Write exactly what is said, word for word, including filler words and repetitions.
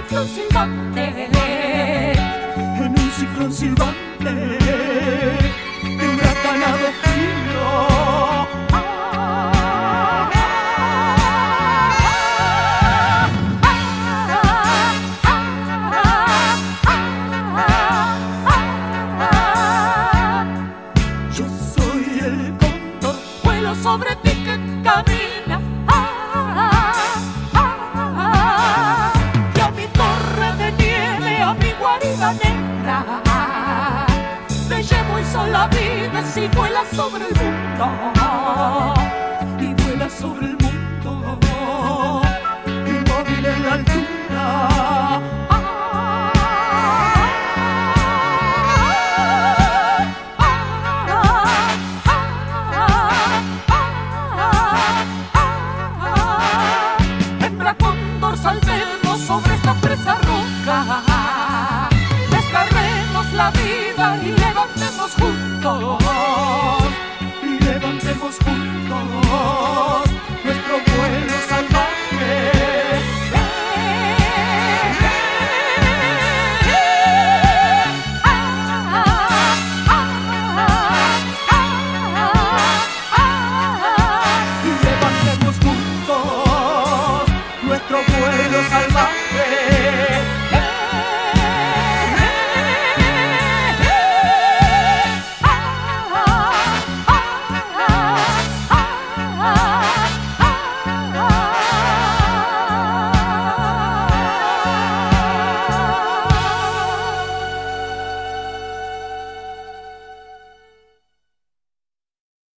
ciclón silbante, en un ciclón silbante de huracanado frío. Yo soy el cóndor, vuelo sobre ti que camina, ah, ah, ah, y a mi torre de nieve, a mi guarida negra, te llevo y sola vives y vuelas sobre el mundo, y vuelas sobre el mundo, inmóvil en la altura. Saltemos sobre esta presa roja, descarguemos la vida y